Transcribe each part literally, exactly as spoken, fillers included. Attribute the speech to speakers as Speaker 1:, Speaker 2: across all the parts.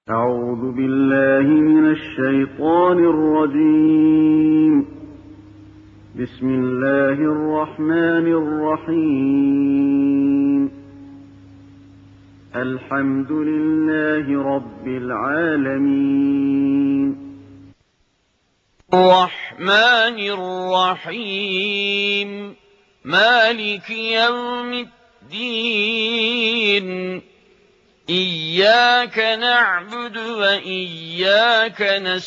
Speaker 1: أعوذ بالله من الشيطان الرجيم. بسم الله الرحمن الرحيم. الحمد لله رب العالمين.
Speaker 2: الرحمن الرحيم مالك يوم الدين. إياك نعبد وإياك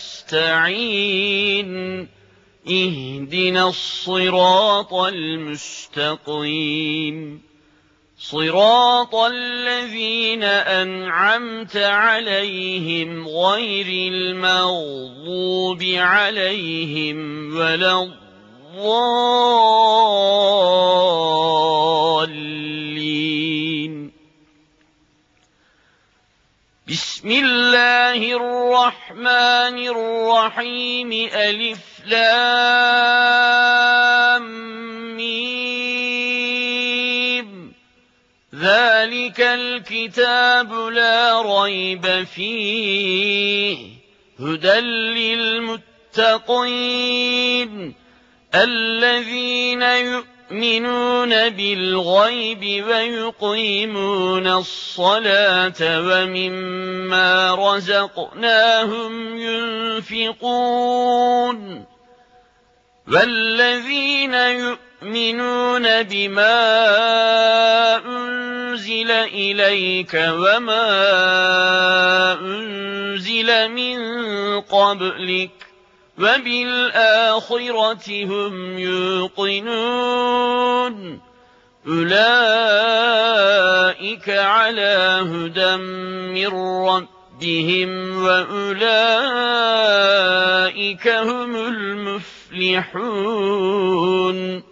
Speaker 2: نستعين. اهدنا الصراط المستقيم صراط الذين أنعمت عليهم غير المغضوب عليهم ولا الضالين. بسم الله الرحمن الرحيم. ألف لام ميم. ذلك الكتاب لا ريب فيه هدى للمتقين الذين يؤمنون بالغيب ويقيمون الصلاة ومما رزقناهم ينفقون والذين يؤمنون بما أنزل إليك وما أنزل من قبلك وبالآخرة هم يوقنون أولئك على هدى من ربهم وأولئك هم المفلحون.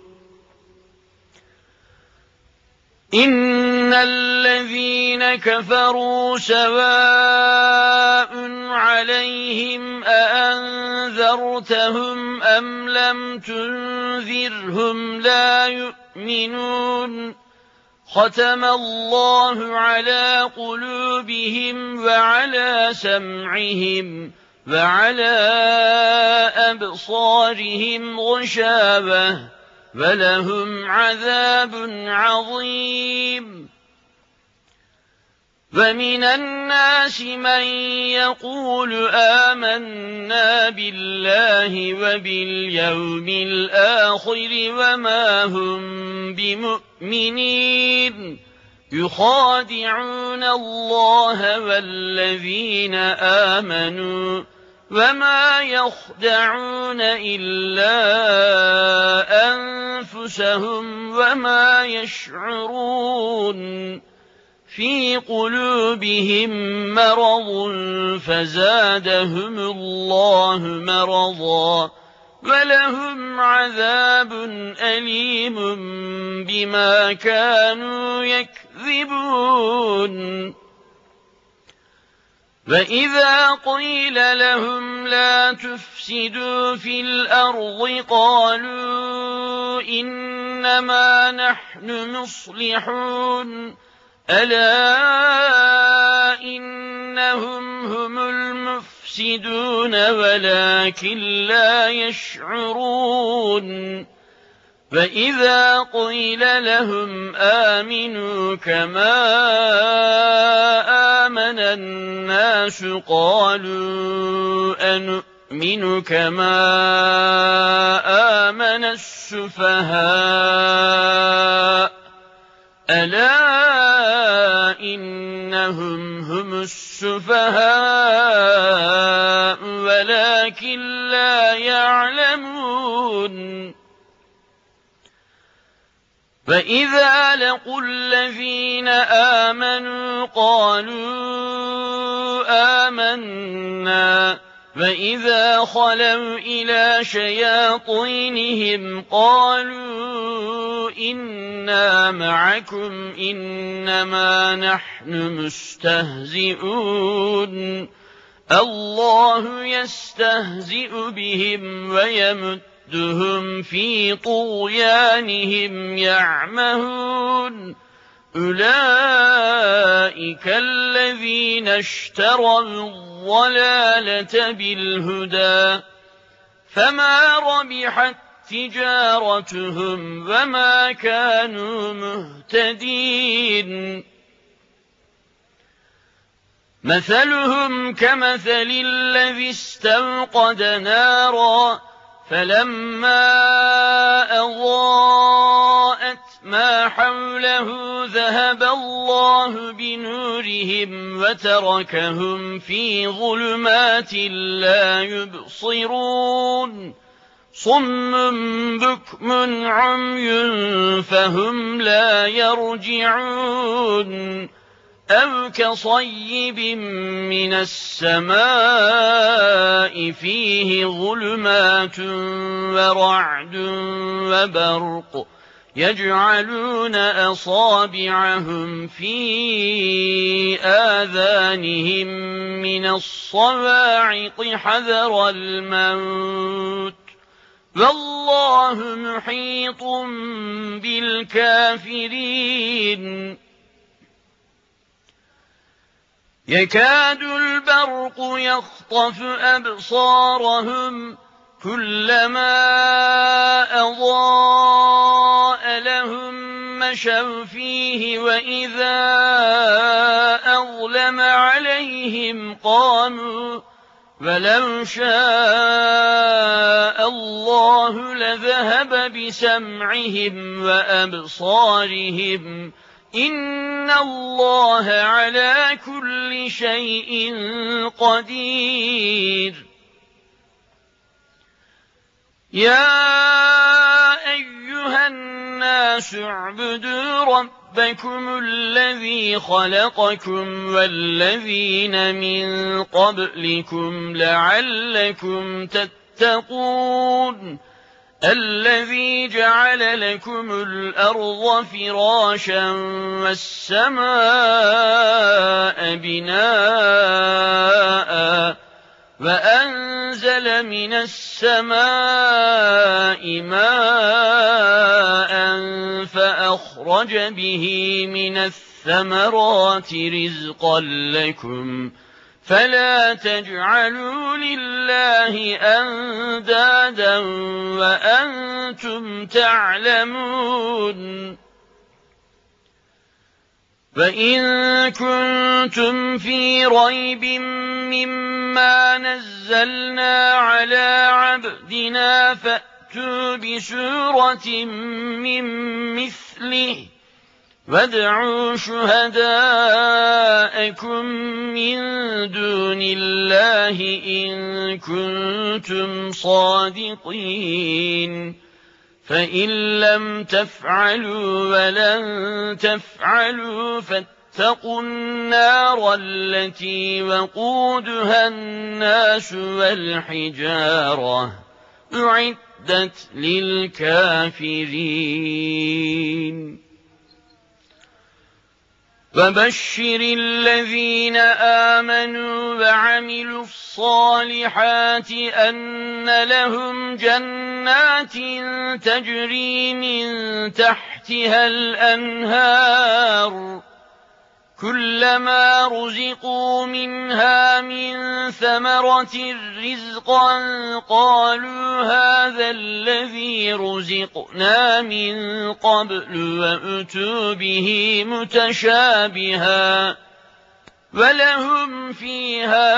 Speaker 2: إن الذين كفروا سواء عليهم أأنذرتهم أم لم تنذرهم لا يؤمنون. ختم الله على قلوبهم وعلى سمعهم وعلى أبصارهم غشاوة ولهم عذاب عظيم. ومن الناس من يقول آمنا بالله وباليوم الآخر وما هم بمؤمنين يخادعون الله والذين آمنوا وما يخدعون إلا أنفسهم وما يشعرون. في قلوبهم مرض فزادهم الله مرضا ولهم عذاب أليم بما كانوا يكذبون. وإذا قيل لهم لا تفسدوا في الأرض قالوا إنما نحن مصلحون ألا إنهم هم المفسدون ولكن لا يشعرون. وإذا قيل لهم آمنوا كما آمن الناس قالوا أنؤمن كما آمن السفهاء ألا إنهم هم السفهاء ولكن لا يعلمون. وإذا لقوا الذين آمنوا قالوا آمنا وإذا خلوا إلى شياطينهم قالوا إنا معكم إنما نحن مستهزئون. الله يستهزئ بهم ويمدهم في طغيانهم يعمهون أولئك الذين اشتروا الضلالة بالهدى فما ربحت تجارتهم وما كانوا مهتدين مثلهم كمثل الذي استوقد نارا فلما أضاءت ما حوله ذهب الله بنورهم وتركهم في ظلمات لا يبصرون صم بكم عمي فهم لا يرجعون أو كصيب من السماء فيه ظلمات ورعد وبرق يجعلون أصابعهم في آذانهم من الصواعق حذر الموت والله محيط بالكافرين يكاد البرق يخطف أبصارهم كلما أضاء لهم مشوا فيه وإذا أظلم عليهم قاموا ولو شاء الله لذهب بسمعهم وأبصارهم إن الله على كل شيء قدير يا أيها الناس اعبدوا ربكم الذي خلقكم والذين من قبلكم لعلكم تتقون الذي جعل لكم الأرض فراشا والسماء بناء وأنزل من السماء ماء فأخرج به من الثمرات رزقا لكم فلا تجعلوا لله أندادا وأنتم تعلمون فإن كنتم في ريب مما نزلنا على عبدنا فأتوا بسورة من مثله وادعوا شهداءكم من دون الله إن كنتم صادقين فإن لم تفعلوا ولن تفعلوا فاتقوا النار التي وقودها الناس والحجارة أعدت للكافرين وبشر الذين آمنوا وعملوا الصالحات أن لهم جنات تجري من تحتها الأنهار كلما رزقوا منها من ثمرة رزقا قالوا هذا الذي رزقنا من قبل وأتوا به متشابها ولهم فيها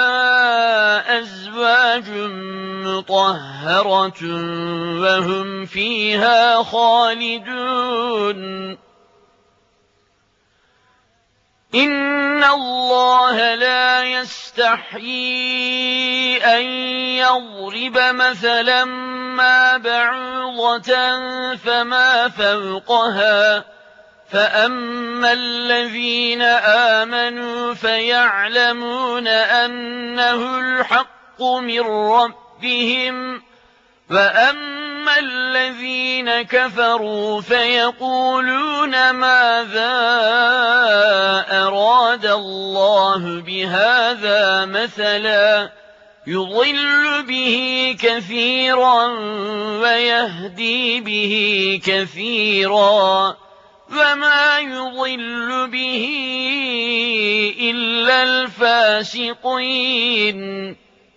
Speaker 2: أزواج مطهرة وهم فيها خالدون إن الله لا يستحيي أن يضرب مثلا ما بعوضة فما فوقها فأما الذين آمنوا فيعلمون أنه الحق من ربهم وأما الذين كفروا فيقولون ماذا أراد الله بهذا مثلا يضل به كثيرا ويهدي به كثيرا وما يضل به إلا الفاسقين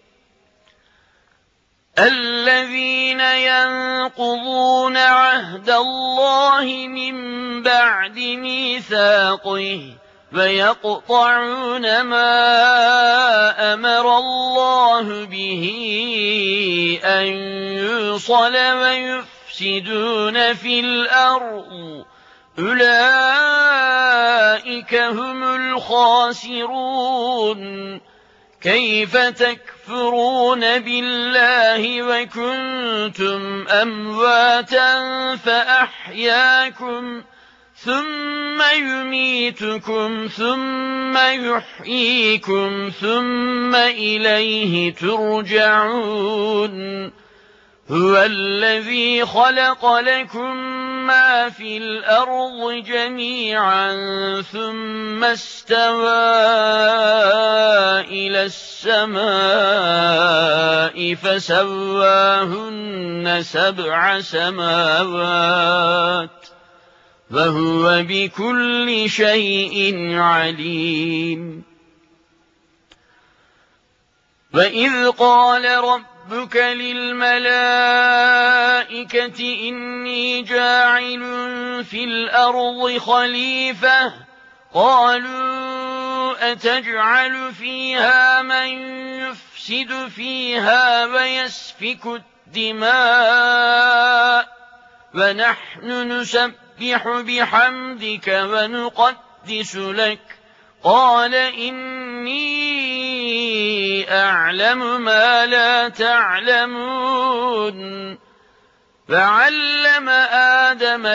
Speaker 2: الذين ينقضون عهد الله من بعد ميثاقه ويقطعون ما أمر الله به أن يوصل ويفسدون في الأرض أولئك هم الخاسرون كيف تكفرون بالله وكنتم أمواتا فأحياكم ثم يميتكم ثم يحييكم ثم إليه ترجعون هو الذي خلق لكم ما في الأرض جميعا ثم استوى إلى السماء فسواهن سبع سماوات وهو بكل شيء عليم وإذ قال ربك للملائكة إني جاعل في الأرض خليفة قالوا أتجعل فيها من يفسد فيها ويسفك الدماء ونحن نسبح بحمدك ونقدس لك قال إني أعلم ما لا تعلمون فعلم آدم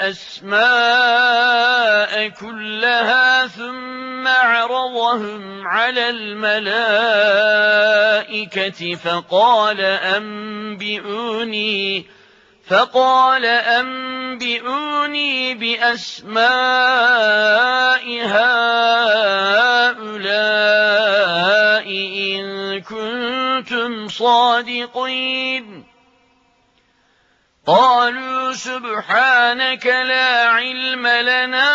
Speaker 2: الأسماء كلها ثم عرضهم على الملائكة فقال أنبئوني فقال أنبئوني بأسماء هؤلاء إن كنتم صادقين قالوا سبحانك لا علم لنا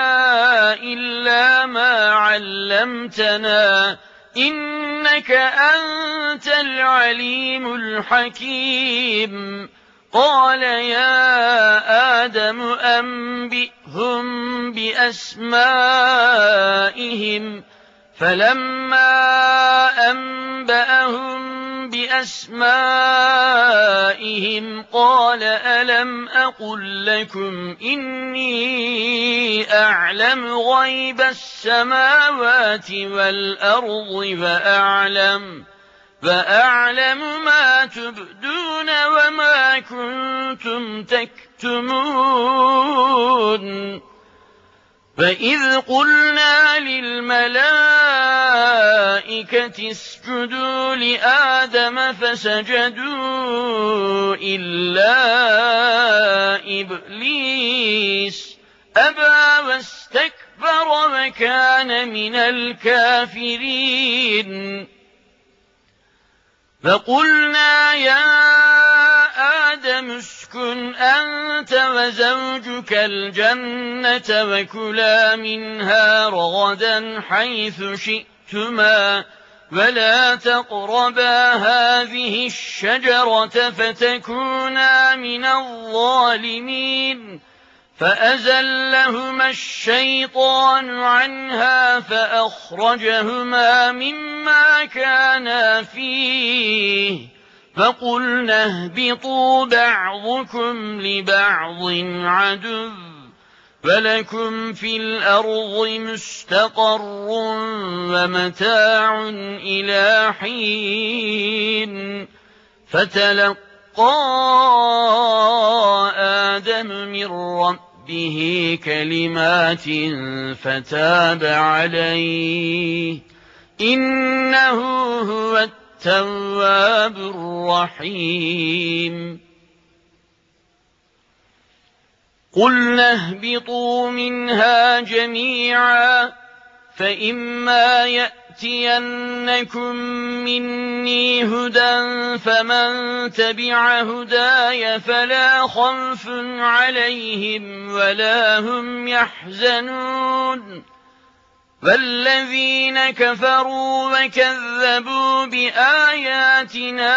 Speaker 2: إلا ما علمتنا إنك أنت العليم الحكيم قال يا آدم أنبئهم بأسمائهم فلما أنبأهم بأسمائهم قال ألم أقل لكم إني أعلم غيب السماوات والأرض وأعلم وأعلم ما تبدون وما كنتم تكتمون فإذ قلنا للملائكة اسجدوا لآدم فسجدوا إلا إبليس أبى واستكبر وكان من الكافرين فقلنا يا آدم اسكن أنت وزوجك الجنة وكلا منها رغدا حيث شئتما ولا تقربا هذه الشجرة فتكونا من الظالمين فأزلهما الشيطان عنها فأخرجهما مما كانا فيه فقلنا اهبطوا بعضكم لبعض عدو ولكم في الأرض مستقر ومتاع إلى حين فتلقى آدم من ربه كلمات فتاب عليه إنه هو التواب الرحيم قلنا اهبطوا منها جميعا فإما يأتي يَأْتِيَنَّكُم مِّنِّي هُدًى فَمَن تَبِعَ هُدَايَ فَلَا خَوْفٌ عَلَيْهِمْ وَلَا هُمْ يَحْزَنُونَ وَالَّذِينَ كَفَرُوا وَكَذَّبُوا بِآيَاتِنَا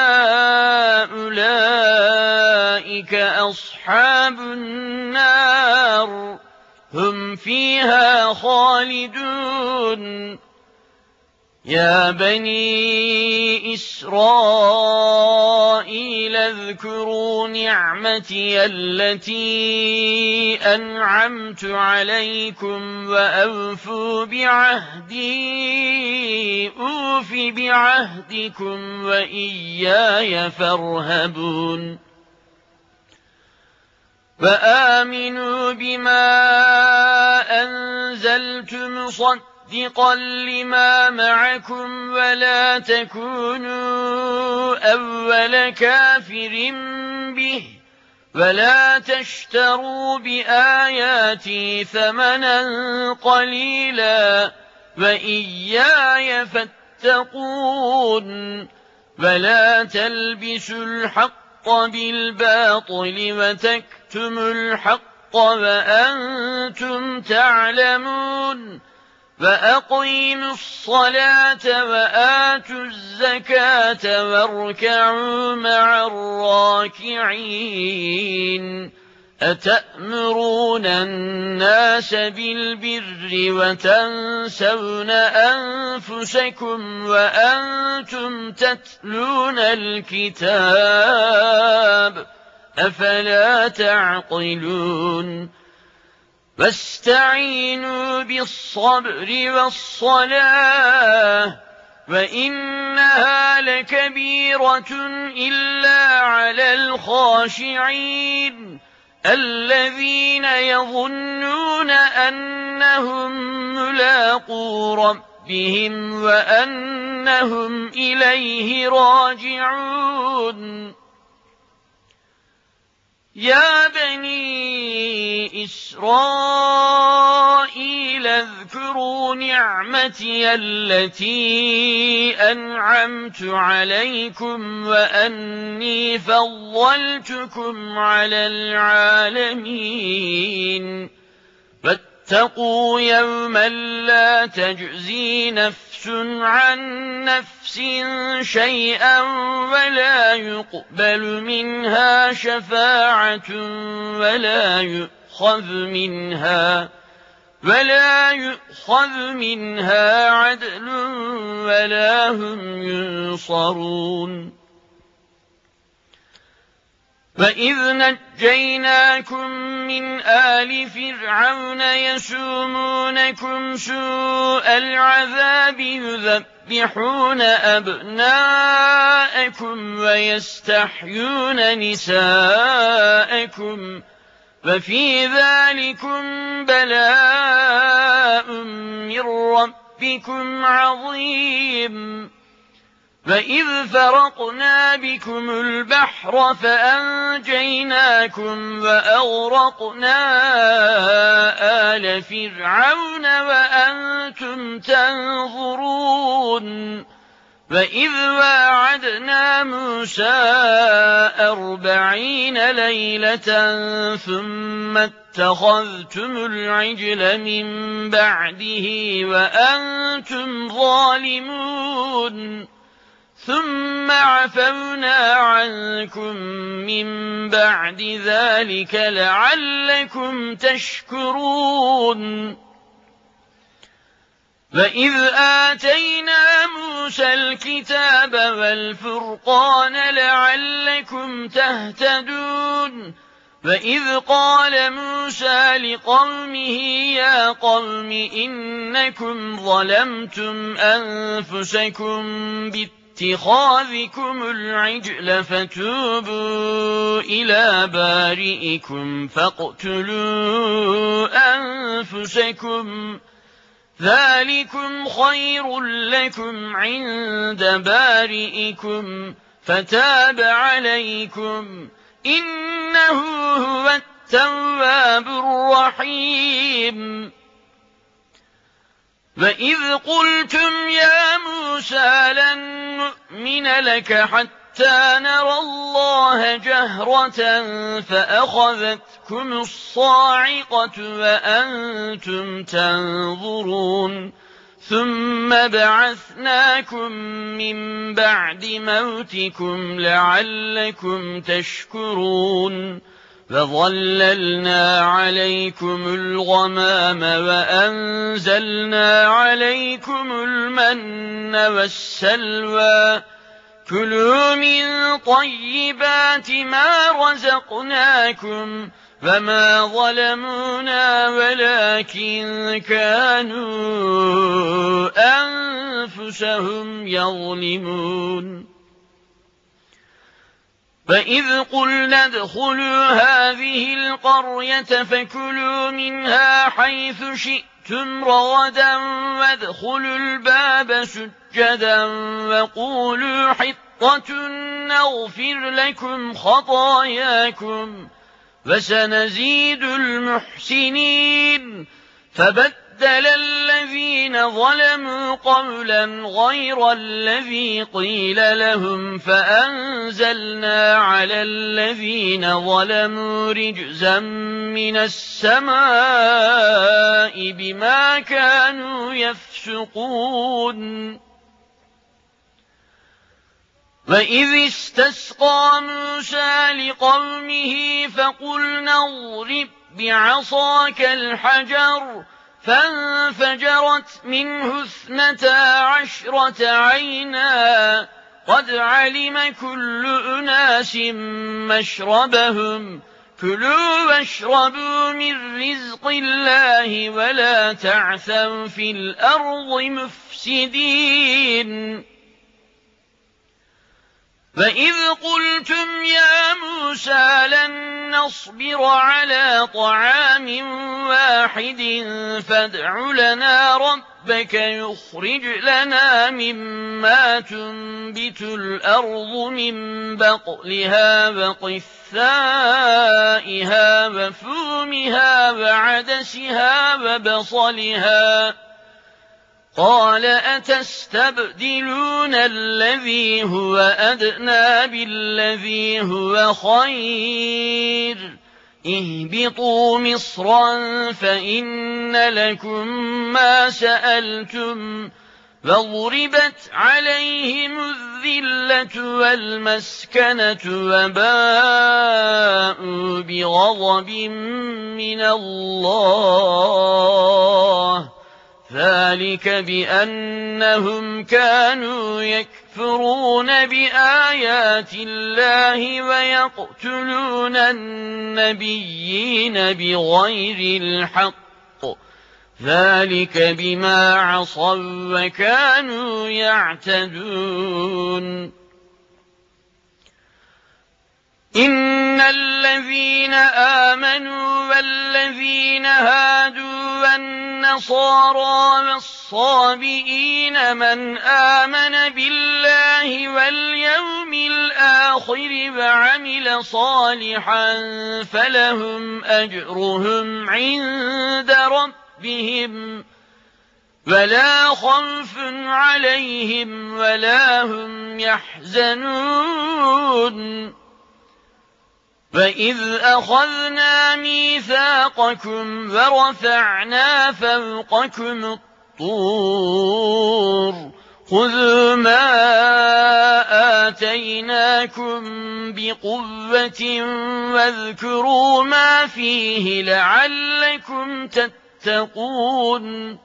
Speaker 2: أُولَٰئِكَ أَصْحَابُ النَّارِ هُمْ فِيهَا خَالِدُونَ يَا بَنِي إِسْرَائِيلَ اذْكُرُوا نِعْمَتِيَ الَّتِي أَنْعَمْتُ عَلَيْكُمْ وَأَوْفُوا بِعَهْدِي أُوفِ بِعَهْدِكُمْ وَإِيَّايَ فَارْهَبُونِ وَآمِنُوا بِمَا أَنزَلْتُ مُصَدِّقًا لِمَا مَعَكُمْ وَلَا تَكُونُوا أَوَّلَ كَافِرٍ بِهِ وَلَا تَشْتَرُوا بِآيَاتِي ثَمَنًا قَلِيلًا وَإِيَّايَ فَاتَّقُونِ وَلَا تَلْبِسُوا الْحَقَّ بِالْبَاطِلِ وَتَكْتُمُوا الْحَقَّ وَأَنتُمْ تَعْلَمُونَ وَأَقِيمُوا الصَّلَاةَ وَآتُوا الزَّكَاةَ وَارْكَعُوا مَعَ الرَّاكِعِينَ أَتَأْمُرُونَ النَّاسَ بِالْبِرِّ وَتَنسَوْنَ أَنفُسَكُمْ وَأَنتُمْ تَتْلُونَ الْكِتَابَ أَفَلَا تَعْقِلُونَ وَاسْتَعِينُوا بِالصَّبْرِ وَالصَّلَاةِ وَإِنَّهَا لَكَبِيرَةٌ إِلَّا عَلَى الْخَاشِعِينَ الَّذِينَ يَظُنُّونَ أَنَّهُم مُّلَاقُو رَبِّهِمْ وَأَنَّهُمْ إِلَيْهِ راجعون يَا بَنِي إِسْرَائِيلَ اذْكُرُوا نِعْمَتِيَ الَّتِي أَنْعَمْتُ عَلَيْكُمْ وَأَنِّي فَضَّلْتُكُمْ عَلَى الْعَالَمِينَ وَاتَّقُوا يَوْمًا لَّا تَجْزِي نَفْسٌ عَن نَّفْسٍ شَيْئًا وَلَا يُقْبَلُ مِنْهَا شَفَاعَةٌ وَلَا يُؤْخَذُ مِنْهَا وَلَا يُؤْخَذُ مِنْهَا عَدْلٌ وَلَا هُمْ يُنصَرُونَ وَإِذْ نَجَّيْنَاكُم مِّنْ آلِ فِرْعَوْنَ يَسُومُونَكُمْ سُوءَ الْعَذَابِ يُذَبِّحُونَ أَبْنَاءَكُمْ وَيَسْتَحْيُونَ نِسَاءَكُمْ وَفِي ذَلِكُمْ بَلَاءٌ مِّن رَّبِّكُمْ عَظِيمٌ وَإِذْ فَرَقْنَا بِكُمُ الْبَحْرَ فَأَنجَيْنَاكُمْ وَأَغْرَقْنَا آلَ فِرْعَوْنَ وَأَنتُمْ تَنظُرُونَ وَإِذْ وَاعَدْنَا مُوسَىٰ أَرْبَعِينَ لَيْلَةً ثُمَّ اتَّخَذْتُمُ الْعِجْلَ مِن بَعْدِهِ وَأَنتُمْ ظَالِمُونَ ثُمَّ عَفَوْنَا عَنكُم مِّن بَعْدِ ذَلِكَ لَعَلَّكُمْ تَشْكُرُونَ وَإِذْ آتَيْنَا مُوسَى الْكِتَابَ وَالْفُرْقَانَ لَعَلَّكُمْ تَهْتَدُونَ وَإِذْ قَالَ مُوسَى لِقَوْمِهِ يَا قَوْمِ إِنَّكُمْ ظَلَمْتُمْ أَنفُسَكُمْ بِاتِّخَاذِكُمُ الْعِجْلَ فَتُوبُوا إِلَىٰ بَارِئِكُمْ فَاقْتُلُوا أَنفُسَكُمْ ذَٰلِكُمْ خَيْرٌ لَّكُمْ عِندَ بَارِئِكُمْ فَتَابَ عَلَيْكُمْ إِنَّهُ هُوَ التَّوَّابُ الرَّحِيمُ وَإِذْ قُلْتُمْ يَا مُوسَىٰ لَن نُّؤْمِنَ لَكَ حَتَّىٰ نَرَى اللَّهَ جَهْرَةً فَأَخَذَتْكُمُ الصَّاعِقَةُ وَأَنتُمْ تَنظُرُونَ ثُمَّ بَعَثْنَاكُم مِّن بَعْدِ مَوْتِكُمْ لَعَلَّكُمْ تَشْكُرُونَ وَظَلَّلْنَا عَلَيْكُمُ الْغَمَامَ وَأَنزَلْنَا عَلَيْكُمُ الْمَنَّ وَالسَّلْوَىٰ كُلُوا مِن طَيِّبَاتِ مَا رَزَقْنَاكُمْ وَمَا ظَلَمُونَا وَلَٰكِن كَانُوا أَنفُسَهُمْ يَظْلِمُونَ وَإِذْ قُلْنَا ادْخُلُوا هَٰذِهِ الْقَرْيَةَ فَكُلُوا مِنْهَا حَيْثُ شِئْتُمْ رَغَدًا وَادْخُلُوا الْبَابَ سُجَّدًا وَقُولُوا حِطَّةٌ نَّغْفِرْ لَكُمْ خَطَايَاكُمْ وَسَنَزِيدُ الْمُحْسِنِينَ فَبَدَّلَ الَّذِينَ ظَلَمُوا قَوْلًا غَيْرَ الَّذِي قِيلَ لَهُمْ فَأَنزَلْنَا عَلَى الَّذِينَ ظَلَمُوا رِجْزًا مِّنَ السَّمَاءِ بِمَا كَانُوا يَفْسُقُونَ وَإِذِ اسْتَسْقَىٰ مُوسَىٰ لِقَوْمِهِ فَقُلْنَا اضْرِب بِّعَصَاكَ الْحَجَرَ فَانفَجَرَتْ مِنْهُ اثْنَتَا عَشْرَةَ عَيْنًا قَدْ عَلِمَ كُلُّ أُنَاسٍ مَّشْرَبَهُمْ كُلُوا وَاشْرَبُوا مِن رِّزْقِ اللَّهِ وَلَا تَعْثَوْا فِي الْأَرْضِ مُفْسِدِينَ وَإِذْ قُلْتُمْ يَا مُوسَىٰ لَن نَّصْبِرَ عَلَىٰ طَعَامٍ وَاحِدٍ فَادْعُ لَنَا رَبَّكَ يُخْرِجْ لَنَا مِمَّا تُنبِتُ الْأَرْضُ مِن بَقْلِهَا وَقِثَّائِهَا وَفُومِهَا وَعَدَسِهَا وَبَصَلِهَا قَالَ أَتَسْتَبْدِلُونَ الَّذِي هُوَ أَدْنَىٰ بِالَّذِي هُوَ خَيْرٌ اهْبِطُوا مِصْرًا فَإِنَّ لَكُم مَّا سَأَلْتُمْ وَضُرِبَتْ عَلَيْهِمُ الذِّلَّةُ وَالْمَسْكَنَةُ وَبَاءُوا بِغَضَبٍ مِّنَ اللَّهِ ذَلِكَ بِأَنَّهُمْ كَانُوا يَكْفُرُونَ بِآيَاتِ اللَّهِ وَيَقْتُلُونَ النَّبِيِّينَ بِغَيْرِ الْحَقِّ ذَلِكَ بِمَا عَصَوا وَكَانُوا يَعْتَدُونَ إِنَّ الَّذِينَ آمَنُوا وَالَّذِينَ هَادُوا وَالنَّصَارَىٰ وَالصَّابِئِينَ مَنْ آمَنَ بِاللَّهِ وَالْيَوْمِ الْآخِرِ وَعَمِلَ صَالِحًا فَلَهُمْ أَجْرُهُمْ عِندَ رَبِّهِمْ وَلَا خَوْفٌ عَلَيْهِمْ وَلَا هُمْ يَحْزَنُونَ وَإِذْ أَخَذْنَا مِيثَاقَكُمْ وَرَفَعْنَا فَوْقَكُمُ الطُّورَ خُذُوا مَا آتَيْنَاكُمْ بِقُوَّةٍ وَاذْكُرُوا مَا فِيهِ لَعَلَّكُمْ تَتَّقُونَ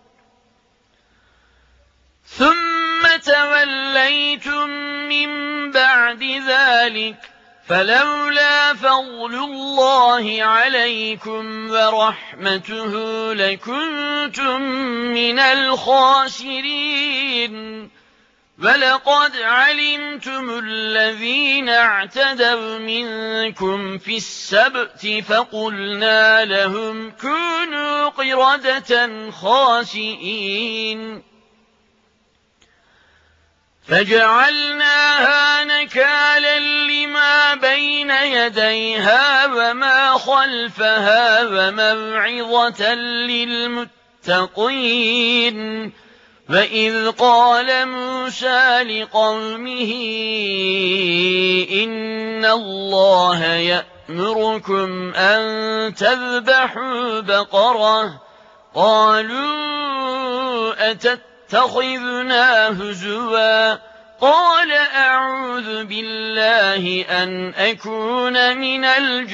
Speaker 2: ثُمَّ تَوَلَّيْتُم مِّن بَعْدِ ذَٰلِكَ فَلَوْلَا فَضْلُ اللَّهِ عَلَيْكُمْ وَرَحْمَتُهُ لَكُنتُم مِّنَ الْخَاسِرِينَ وَلَقَدْ عَلِمْتُمُ الَّذِينَ اعْتَدَوْا مِنكُمْ فِي السَّبْتِ فَقُلْنَا لَهُمْ كُونُوا قِرَدَةً خَاسِئِينَ فَجَعَلْنَاهَا نَكَالًا لِّمَا بَيْنَ يَدَيْهَا وَمَا خَلْفَهَا وَمَوْعِظَةً للمتقين فإذ قال موسى لقومه إن الله يأمركم أن تذبحوا بقرة قالوا أتتخذنا هزوا قال أعوذ بالله أن أكون من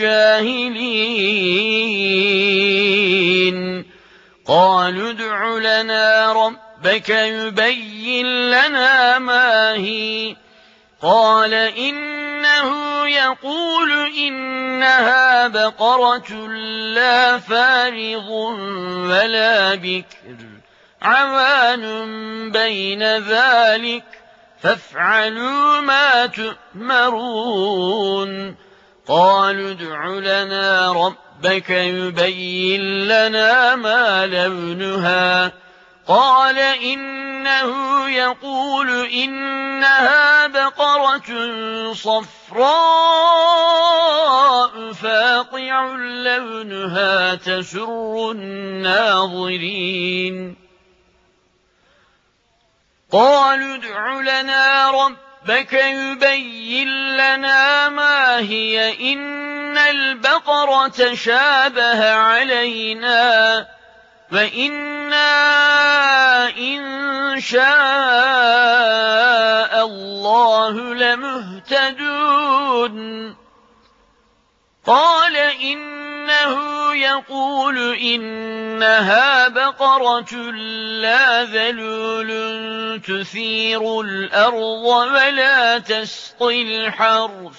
Speaker 2: الجاهلين قالوا ادع لنا ربك يبين لنا ما هي قال إنه يقول إنها بقرة لا فارض ولا بكر عوان بين ذلك فافعلوا ما تؤمرون قالوا ادع لنا ربك يبين لنا ما لونها قال إنه يقول إنها بقرة صفراء فاقع لونها تسر الناظرين قالوا ادع لنا ربك يبين لنا ما هي إن البقرة شابه علينا وإنا إن شاء الله لمهتدون قال إنه يقول إنها بقرة لا ذلول تثير الأرض ولا تسقي الحرث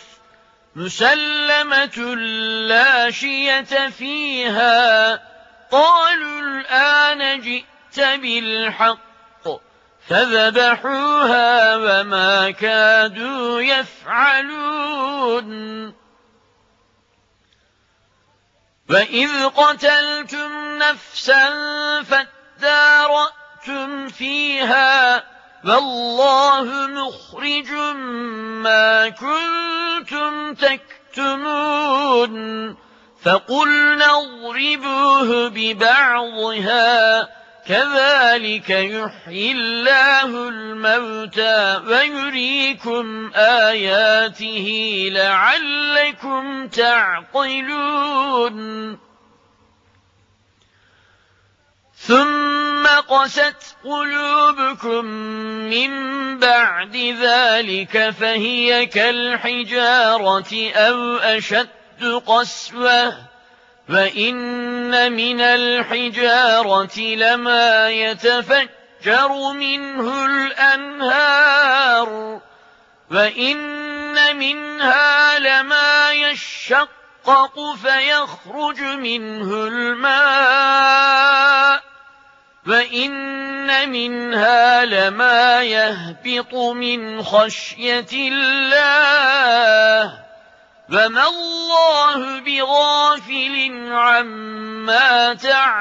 Speaker 2: مسلمة لا شية فيها قالوا الآن جئت بالحق فذبحوها وما كادوا يفعلون وإذ قتلتم نفسا فادارأتم فيها والله مخرج ما كنتم تكتمون فقلنا اضربوه ببعضها كذلك يحيي الله الموتى ويريكم آياته لعلكم تعقلون ثم قست قلوبكم من بعد ذلك فهي كالحجارة أو أشد قسوة وإن من الحجارة لما يتفجر منه الأنهار وإن منها لما يشقق فيخرج منه الماء وإن منها لما يهبط من خشية الله وما الله بغافل عما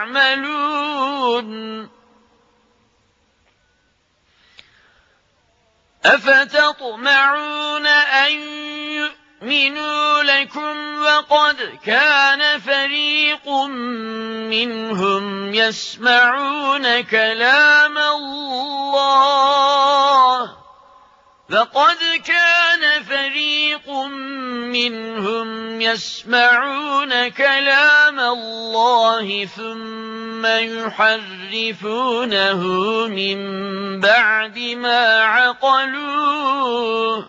Speaker 2: تعملون أفتطمعون أن يؤمنوا لكم وقد كان فريق منهم يسمعون كلام الله فقد كان فريق منهم يسمعون كلام الله ثم يحرفونه من بعد ما عقلوه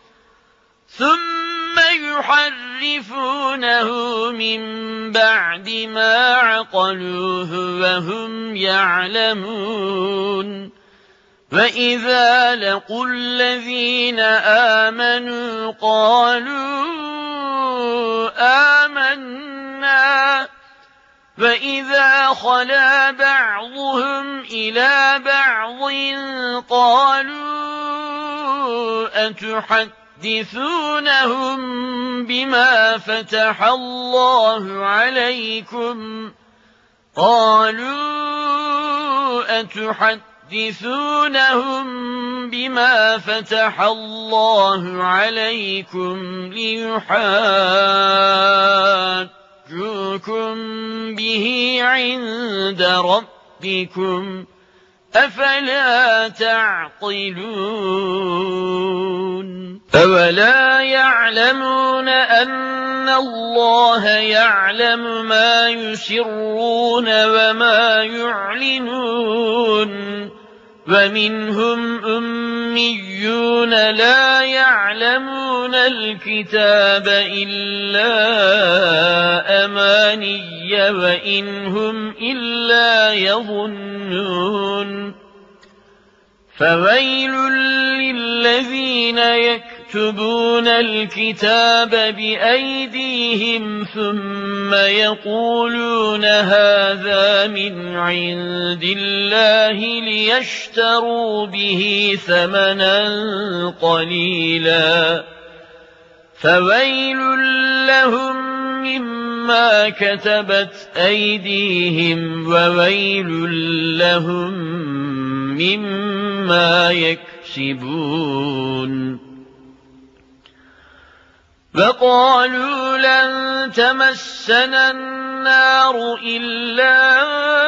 Speaker 2: ثم يحرفونه من بعد ما عقلوه وهم يعلمون وإذا لقوا الذين آمنوا قالوا آمنا وإذا خلا بعضهم إلى بعض قالوا أتحدثونهم بما فتح الله عليكم قالوا أتحدثونهم يحدثونهم بما فتح الله عليكم ليحاجوكم به عند ربكم أفلا تعقلون أولا يعلمون أن الله يعلم ما يسرون وما يعلنون ومنهم أميون لا يعلمون الكتاب إلا أماني وإن هم إلا يظنون فويل للذين يكتبون الكتاب بأيديهم ثم يقولون هذا من عند الله ليشتروا به ثمنا قليلا فويل لهم مما كتبت أيديهم وويل لهم مما يكسبون وقالوا لن تمسنا النار إلا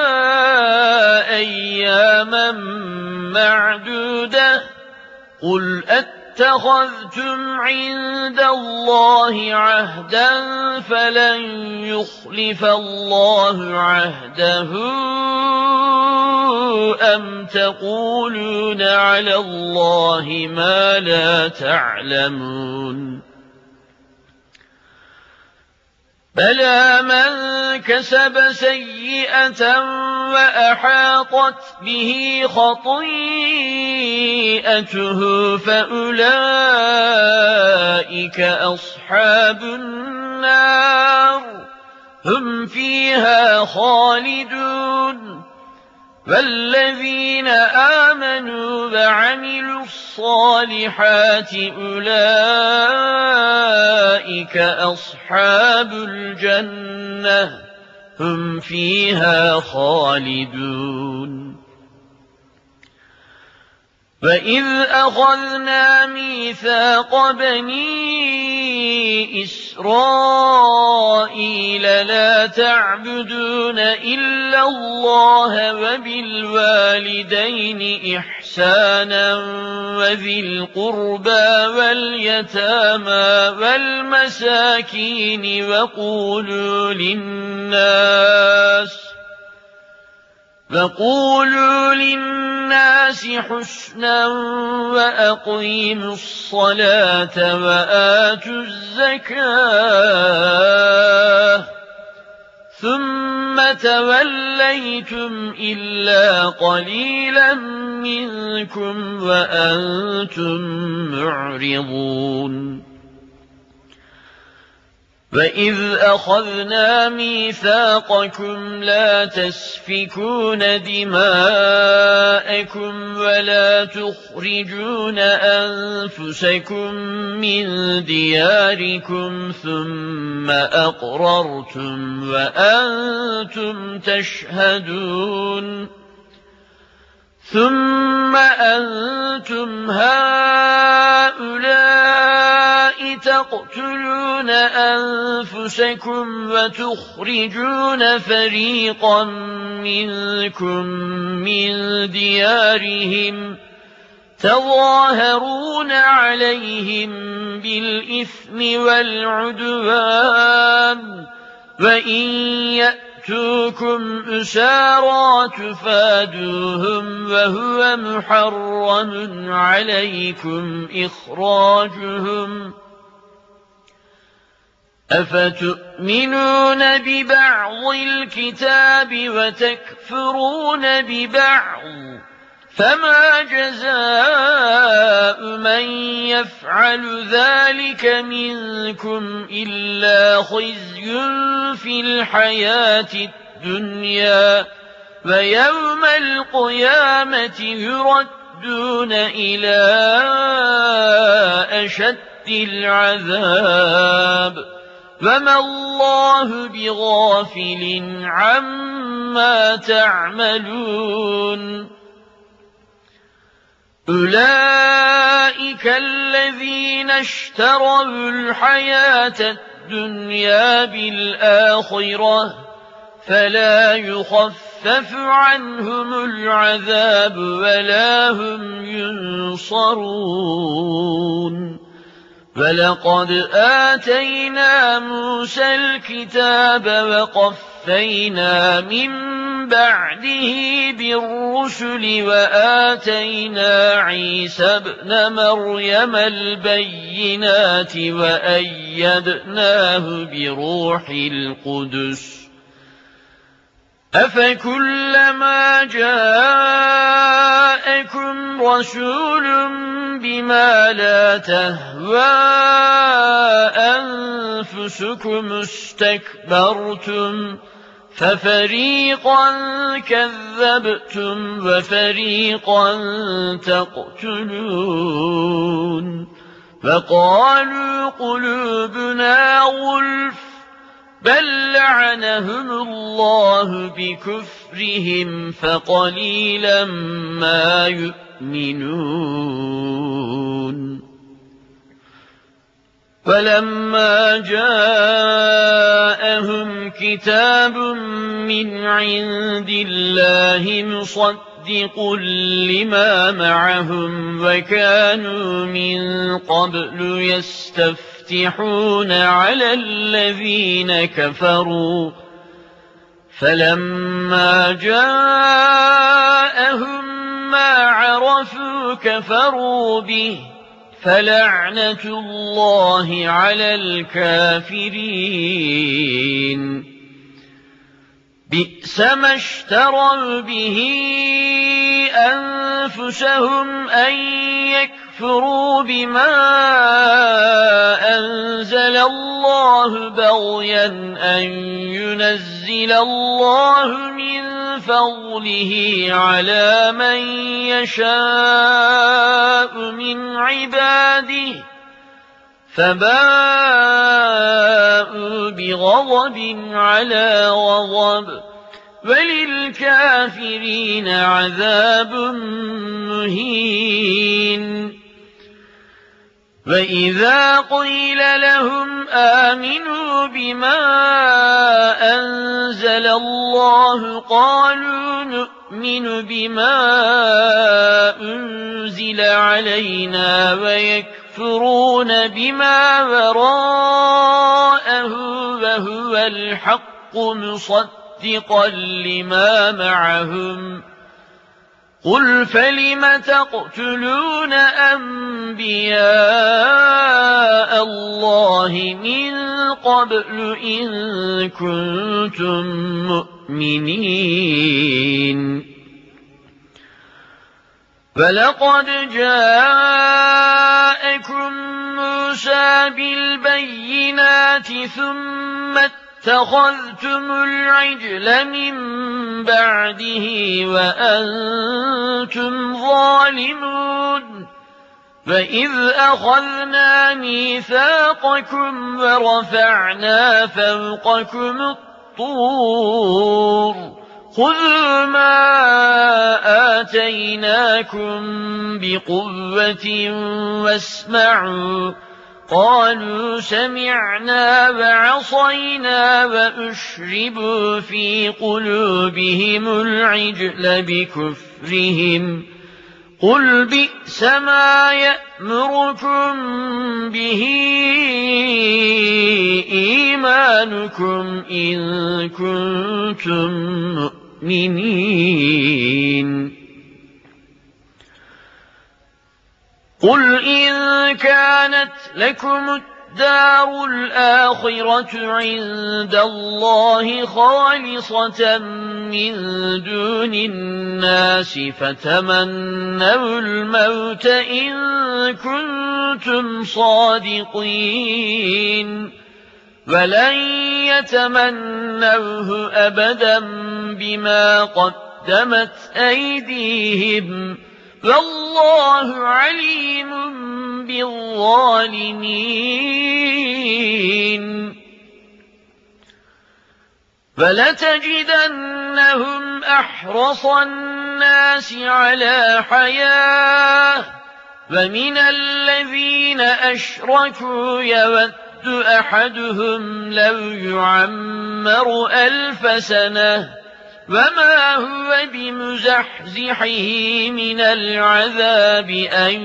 Speaker 2: أياما معدودة قل اتخذتم عند الله عهدا فلن يخلف الله عهده أم تقولون على الله ما لا تعلمون بلى من كسب سيئة وأحاطت به خطيئته فأولئك أصحاب النار هم فيها خالدون والذين آمنوا وعملوا الصالحات أولئك أصحاب الجنة هم فيها خالدون وإذ أخذنا ميثاق بني إسرائيل لا تعبدون إلا الله وبالوالدين إحسانا وذي القربى واليتامى والمساكين وقولوا للناس وقولوا للناس حسنا وأقيموا الصلاة وآتوا الزكاة ثم توليتم إلا قليلا منكم وأنتم معرضون وَإِذْ أَخَذْنَا مِيثَاقَكُمْ لَا تَسْفِكُونَ دِمَاءَكُمْ وَلَا تُخْرِجُونَ أَنفُسَكُمْ مِنْ دِيَارِكُمْ ثُمَّ أَقْرَرْتُمْ وَأَنْتُمْ تَشْهَدُونَ ثُمَّ أَنْتُمْ هَؤُلَاءِ تَقْتُلُونَ أَنفُسَكُمْ وَتُخْرِجُونَ فَرِيقًا مِنْكُمْ مِنْ دِيَارِهِمْ تَظَاهَرُونَ عَلَيْهِمْ بِالْإِثْمِ وَالْعُدْوَانِ وَإِنْ يَأْتُوكُمْ أُسَارَىٰ تُفَادُوهُمْ وَهُوَ مُحَرَّمٌ عَلَيْكُمْ إِخْرَاجُهُمْ أَفَتُؤْمِنُونَ بِبَعْضِ الْكِتَابِ وَتَكْفُرُونَ بِبَعْضٍ فَمَا جَزَاءُ مَنْ يَفْعَلُ ذَلِكَ مِنْكُمْ إِلَّا خِزْيٌ فِي الْحَيَاةِ الدُّنْيَا وَيَوْمَ الْقِيَامَةِ يُرَدُّونَ إِلَى أَشَدِّ الْعَذَابِ وَمَا اللَّهُ بِغَافِلٍ عَمَّا تَعْمَلُونَ أُولَئِكَ الَّذِينَ اشْتَرَوُا الْحَيَاةَ الدُّنْيَا بِالْآخِرَةِ فَلَا يُخَفَّفُ يخفف عنهم العذاب ولا هم ينصرون فلقد آتينا موسى الكتاب وقفينا من بعده بالرسل وآتينا عيسى ابن مريم البينات وأيدناه بروح القدس أفكلما جاءكم رسول بما لا تهوى أنفسكم استكبرتم ففريقا كذبتم وفريقا تقتلون فقالوا قلوبنا غلف بل لعنهم الله بكفرهم فقليلا ما يؤمنون فلما جاءهم كتاب من عند الله مصدق لما معهم وكانوا من قبل يستفتحون على الذين كفروا فلما جاءهم ما عرفوا كفروا به فلعنة الله على الكافرين بئس ما اشتروا به أنفسهم أن يكفروا بما أنزل الله بغيا أن ينزل الله من فضله على من يشاء من عباده فباءوا بغضب على غضب وللكافرين عذاب مهين وإذا قيل لهم آمنوا بما أنزل الله قالوا نؤمن بما أنزل علينا ويكفرون بما وراءه وهو الحق مصدقا لما معهم قل فلم تقتلون أنبياء الله من قبل إن كنتم مؤمنين فلقد جاءكم موسى بالبينات ثم اتخذتم العجل من بعده وأنتم ظالمون فإذ أخذنا ميثاقكم ورفعنا فوقكم الطور خذوا ما آتيناكم بقوة واسمعوا قالوا سمعنا وعصينا وأشربوا في قلوبهم العجل بكفرهم قل بئس ما يأمركم به إيمانكم إن كنتم مؤمنين قل إن كانت لكم الدار الآخرة عند الله خالصة من دون الناس فتمنوا الموت إن كنتم صادقين ولن يتمنوه أبدا بما قدمت أيديهم والله عليم بالظالمين فلتجدنهم أحرص الناس على حياة ومن الذين أشركوا يود أحدهم لو يعمر ألف سنة وما هو بمزحزحه من العذاب أن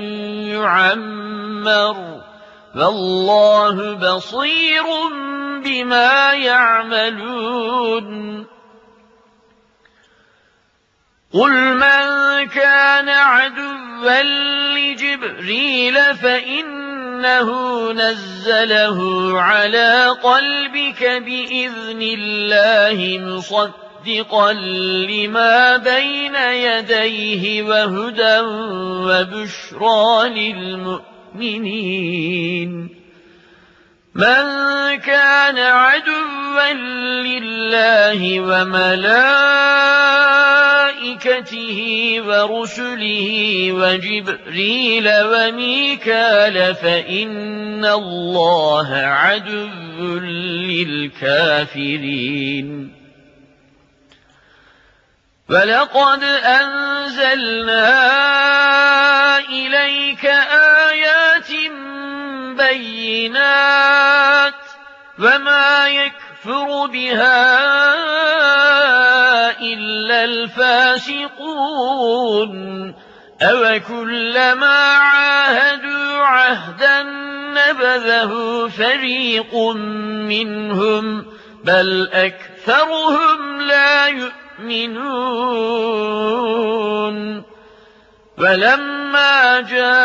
Speaker 2: يعمر والله بصير بما يعملون قل من كان عدوا لجبريل فإنه نزله على قلبك بإذن الله مصدقا لما بين يديه وهدى وبشرى للمؤمنين من كان عدوا لله وملائكته ورسله وجبريل وميكال فإن الله عدو للكافرين ولقد أنزلنا إليك آيات بينات وما يكفر بها إلا الفاسقون أوكلما عاهدوا عهدا نبذه فريق منهم بل أكثرهم لا يؤمنون ولما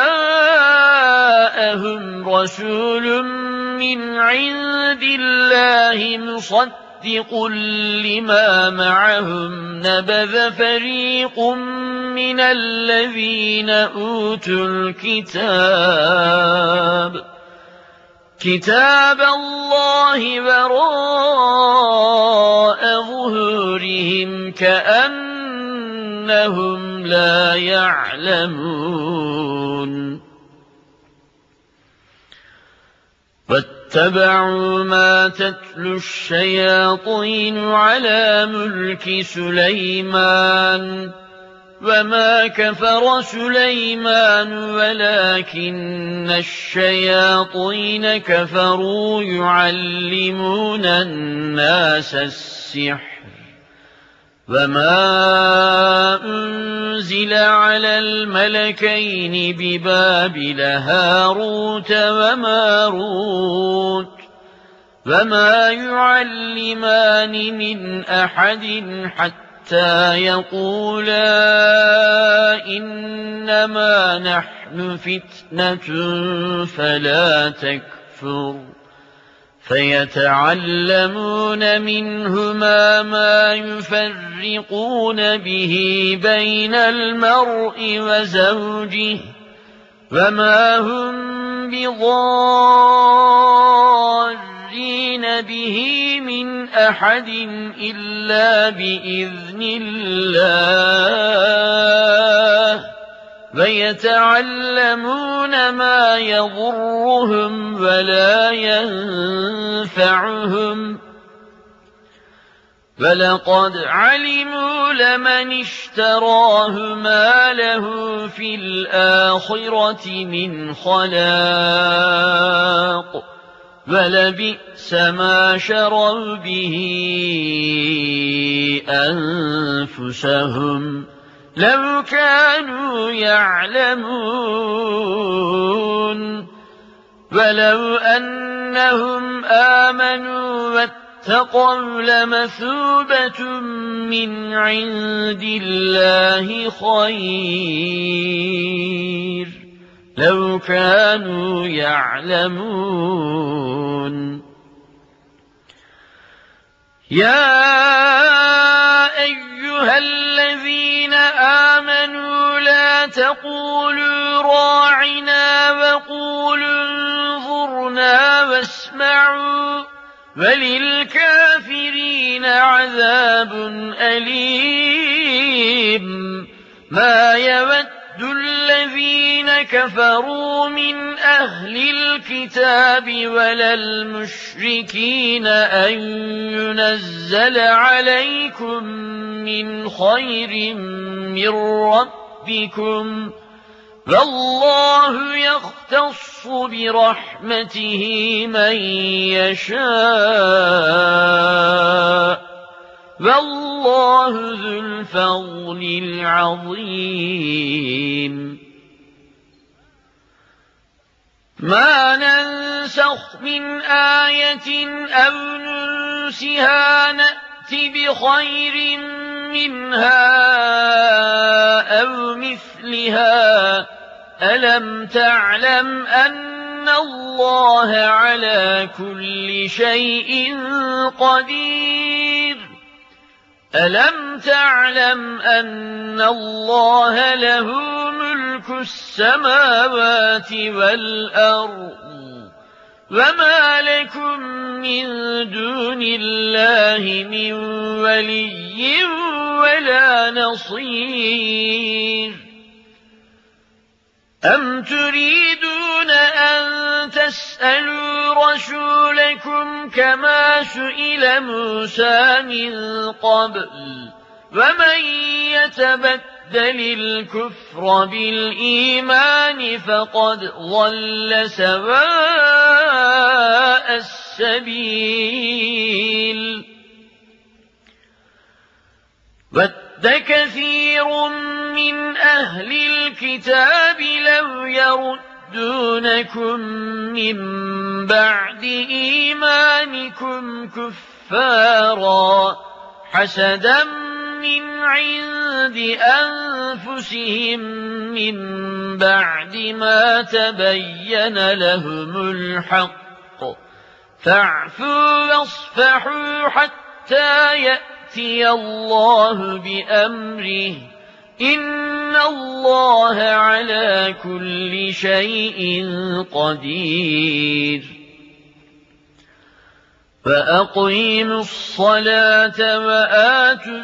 Speaker 2: جاءهم رسول من عند الله مصدق لما معهم نبذ فريق من الذين أوتوا الكتاب كتاب الله وراء ظهورهم كأنهم لا يعلمون واتبعوا ما تتلو الشياطين على ملك سليمان وما كفر سليمان ولكن الشياطين كفروا يعلمون الناس السحر وما أنزل على الملكين ببابل هاروت وماروت وما يعلمان من أحد حتى حتى يقولا إنما نحن فتنة فلا تكفر فيتعلمون منهما ما يفرقون به بين المرء وزوجه وما هم بضارين به من أحد إلا بإذن الله ويتعلمون ما يضرهم ولا ينفعهم ولقد علموا لمن اشتراه ما له في الآخرة من خلاق ولبئس ما شروا به أنفسهم لو كانوا يعلمون ولو أنهم آمنوا واتقوا لمثوبة من عند الله خير لو كانوا يعلمون يا أيها الذين آمنوا لا تقولوا راعنا وقولوا انظرنا واسمعوا وللكافرين عذاب أليم ما يود الذين كفروا من أهل الكتاب ولا المشركين أن ينزل عليكم من خير من ربكم والله يختص برحمته من يشاء والله ذو الفضل العظيم. ما ننسخ من آية أو ننسها نأت بخير منها أو مثلها. ألم تعلم أن الله على كل شيء قدير؟ ألم تعلم أن الله له ملك السماوات والأرض وما لكم من دون الله من ولي ولا نصير؟ أم تريدون أن تسألوا رسولكم كما سئل موسى من قبل ومن يتبدل الكفر بالإيمان فقد ضل سواء السبيل. ود كثير من أهل الكتاب لو يردونكم من بعد إيمانكم كفارا حسدا من عند أنفسهم من بعد ما تبين لهم الحق فاعفوا واصفحوا حتى يأتي الله بأمره إن الله على كل شيء قدير. فأقيموا الصلاة وآتوا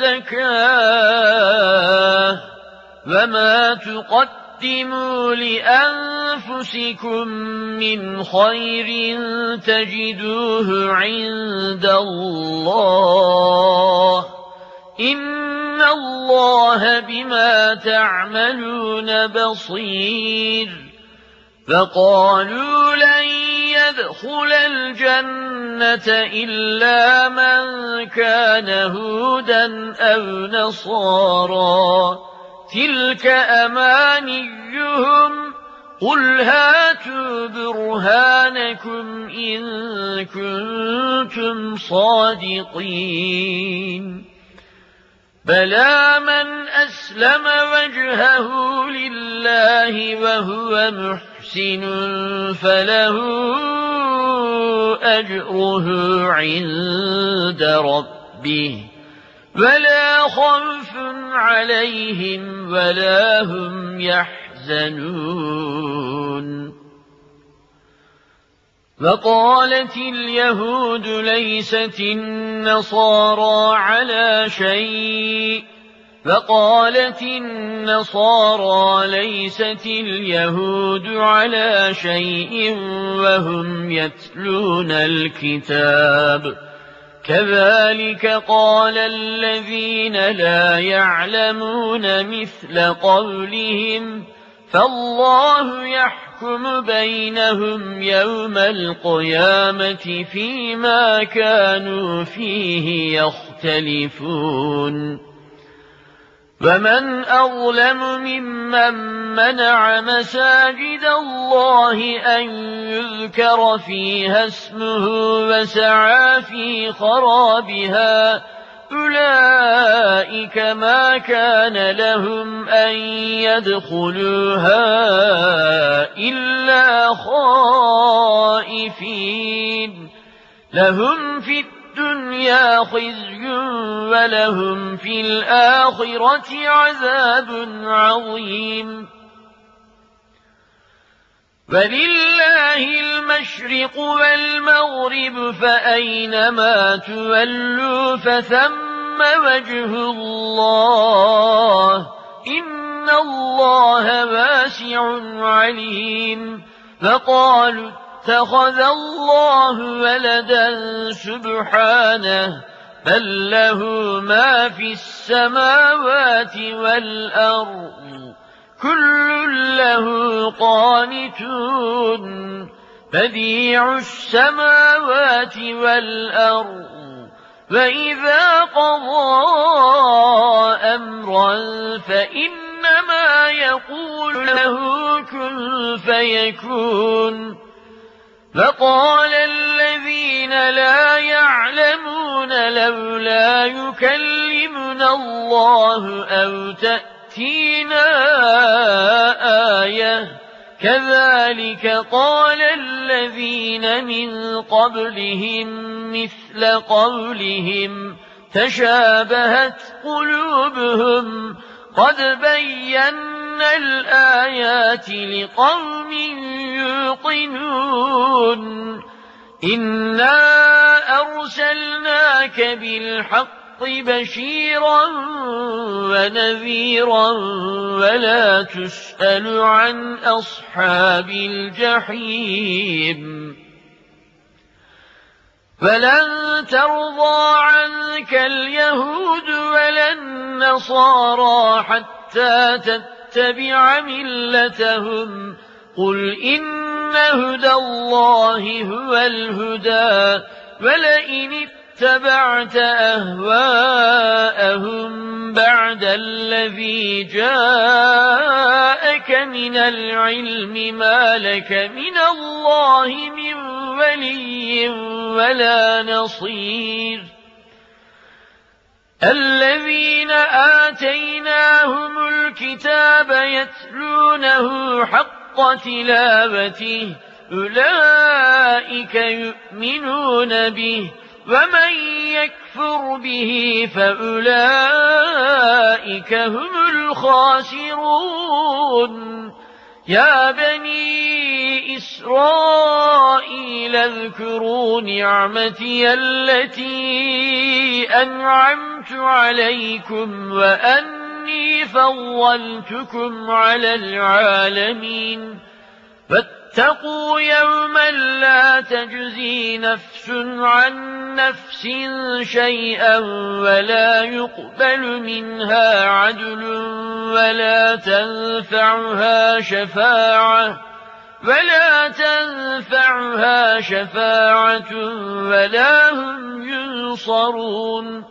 Speaker 2: الزكاة وما تقدموا لأنفسكم من خير تجدوه عند الله إن الله بما تعملون بصير. فقالوا لن يدخل الجنة إلا من كان هودا أو نصارا تلك أمانيهم قل هاتوا برهانكم إن كنتم صادقين. بلى من أسلم وجهه لله وهو محسن فله أجره عند ربه ولا خوف عليهم ولا هم يحزنون. وقالت اليهود ليست النصارى على شيء وقالت النصارى ليست اليهود على شيء وهم يتلون الكتاب كذلك قال الذين لا يعلمون مثل قولهم فالله يحكم بينهم يوم القيامة فيما كانوا فيه يختلفون. ومن أظلم ممن منع مساجد الله أن يذكر فيها اسمه وسعى في خرابها أولئك ما كان لهم أن يدخلوها إلا خائفين لهم في الدنيا خزي ولهم في الآخرة عذاب عظيم. ولله المشرق والمغرب فأينما تولوا فثم وجه الله إن الله واسع عليم. فقالوا اتخذ الله ولدا سبحانه بل له ما في السماوات والأرض كل له قانتون بديع السماوات والأرض فإذا قضى أمرا فإنما يقول له كن فيكون. فقال الذين لا يعلمون لولا يكلمنا الله أو تأتينا آية كذلك قال الذين من قبلهم مثل قولهم تشابهت قلوبهم قد بينا الآيات لقوم يوقنون. إنا أرسلناك بالحق بشيرا ونذيرا ولا تسأل عن أصحاب الجحيم. فلن ترضى عنك اليهود ولا النصارى حتى تتبع ملتهم قل إن هدى الله هو الهدى ولئن اتبعت أهواءهم بعد الذي جاءك من العلم ما لك من الله من ولي ولا نصير. الذين آتيناهم الكتاب يتلونه حق تلاوته أولئك يؤمنون به ومن يكفر به فأولئك هم الخاسرون. يا بني إسرائيل اذكروا نعمتي التي أنعمت عليكم وأني فضلتكم على العالمين. فاتقوا يوما لا تجزي نفس عن نفس شيئا ولا يقبل منها عدل ولا تنفعها شفاعة ولا تنفعها شفاعة ولا هم ينصرون.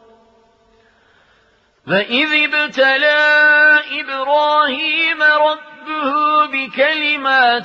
Speaker 2: فإذ ابتلى إبراهيم ربه بكلمات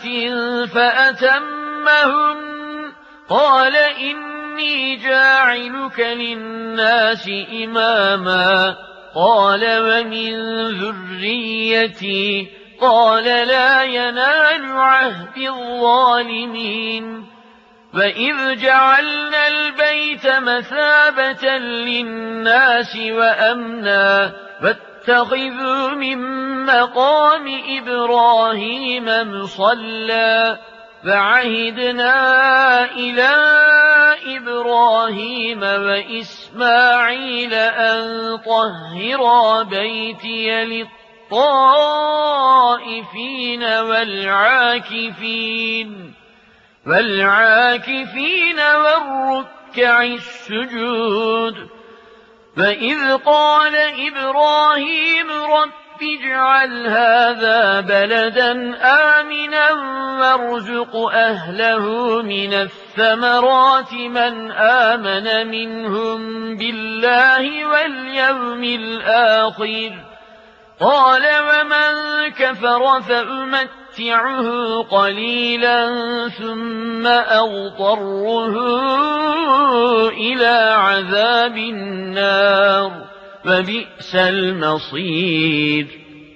Speaker 2: فأتمهن قال إني جاعلك للناس إماما قال ومن ذريتي قال لا ينال عهد الظالمين. وإذ جعلنا البيت مثابة للناس وأمنا فاتخذوا من مقام إبراهيم مصلى فعهدنا إلى إبراهيم وإسماعيل أن طهرا بيتي للطائفين والعاكفين والعاكفين والركع السجود. فإذ قال إبراهيم رب اجعل هذا بلدا آمنا وارزق أهله من الثمرات من آمن منهم بالله واليوم الآخر قال ومن كفر فأمتعه قليلا ثم أضطره إلى عذاب النار وبئس المصير.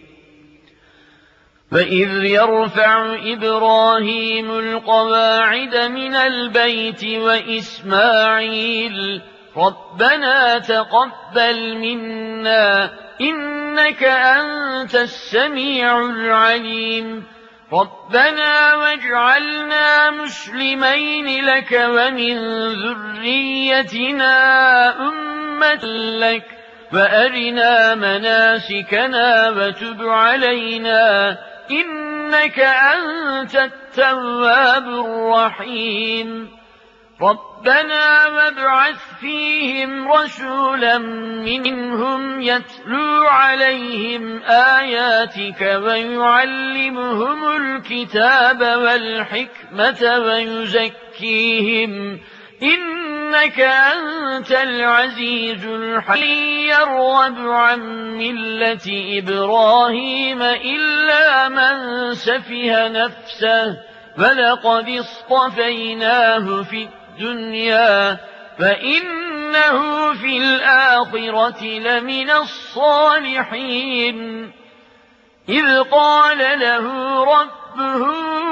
Speaker 2: فإذ يرفع إبراهيم القواعد من البيت وإسماعيل ربنا تقبل منا إنك أنت السميع العليم ربنا واجعلنا مسلمين لك ومن ذريتنا أمة لك وأرنا مناسكنا وتب علينا إنك أنت التواب الرحيم. ربنا وابعث فيهم رسولا منهم يتلو عليهم آياتك ويعلمهم الكتاب والحكمة ويزكيهم إنك إنك أنت العزيز الحكيم يرغب عن ملة إبراهيم إلا من سفه نفسه ولقد اصطفيناه في الدنيا فإنه في الآخرة لمن الصالحين إذ قال له ربه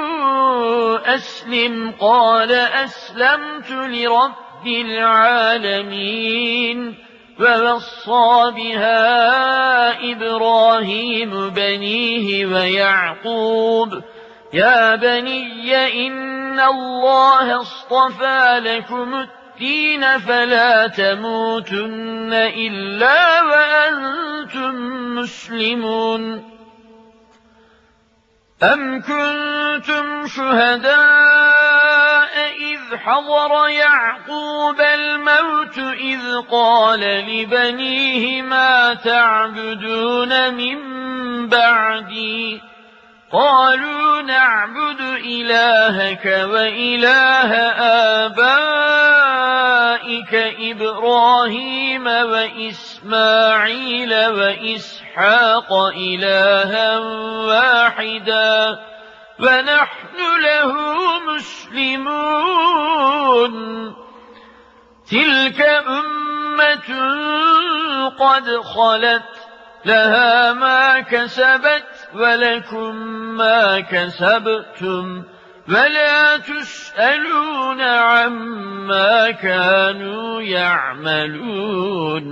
Speaker 2: أسلم قال أسلمت لرب العالمين ووصى بها إبراهيم بنيه ويعقوب يا بني إن الله اصطفى لكم الدين فلا تموتن إلا وأنتم مسلمون أم كنتم شهداء إذ حضر يعقوب الموت إذ قال لبنيه ما تعبدون من بعدي قالوا نعبد إلهك وإله آبائك إبراهيم وإسماعيل وإسحاق إلها واحدا ونحن له مسلمون تلك أمة قد خلت لها ما كسبت ولكم ما كسبتم ولا تسألون عما كانوا يعملون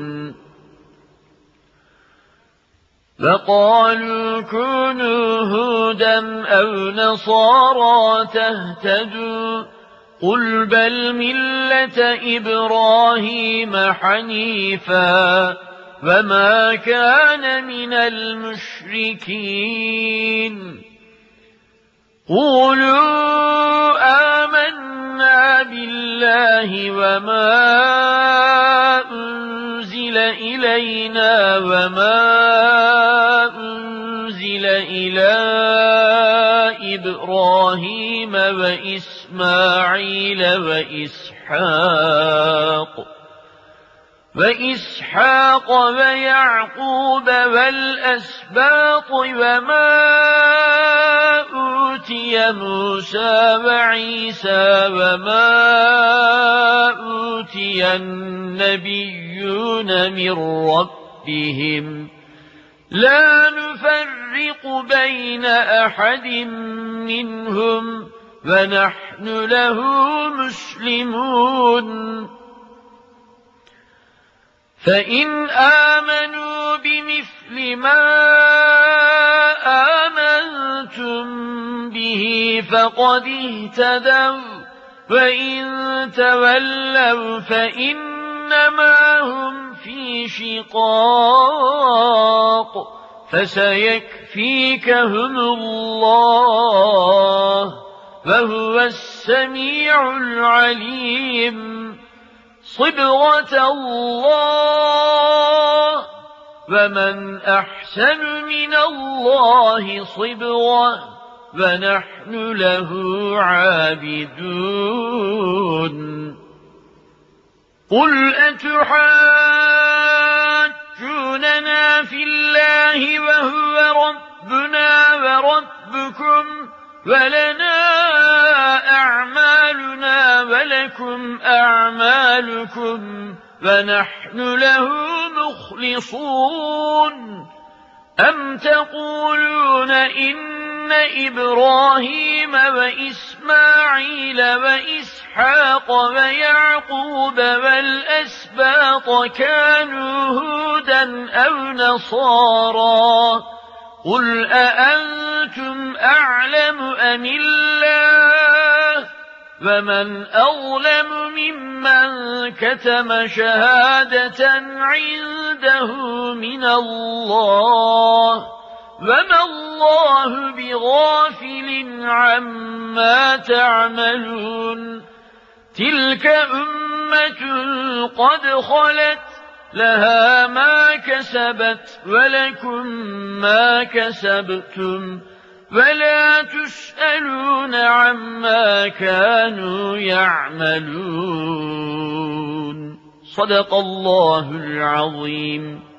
Speaker 2: فقالوا كونوا هودا أو نصارى تهتدوا قل بل ملة إبراهيم حنيفا وما كان من المشركين قولوا آمنا بالله وما أنزل إلينا وما أنزل إلى إبراهيم وإسماعيل وإسحاق وإسحاق ويعقوب والأسباط وما أوتي موسى وعيسى وما أوتي النبيون من ربهم لا نفرق بين أحد منهم ونحن له مسلمون فإن آمنوا بمثل ما آمنتم به فقد اهتدوا وإن تولوا فإنما هم في شقاق فسيكفيكهم الله وهو السميع العليم صبغة الله ومن أحسن من الله صبغة ونحن له عابدون قل أتحاجوننا في الله وهو ربنا وربكم ولنا أعمالنا ولكم أعمالكم ونحن له مخلصون أم تقولون إن إبراهيم وإسماعيل وإسحاق ويعقوب والأسباط كانوا هودا أو نصارى قل أأنتم أعلم أم الله ومن أظلم ممن كتم شهادة عنده من الله وما الله بغافل عما تعملون تلك أمة قد خلت لها ما كسبت ولكم ما كسبتم ولا تسألون عما كانوا يعملون صدق الله العظيم.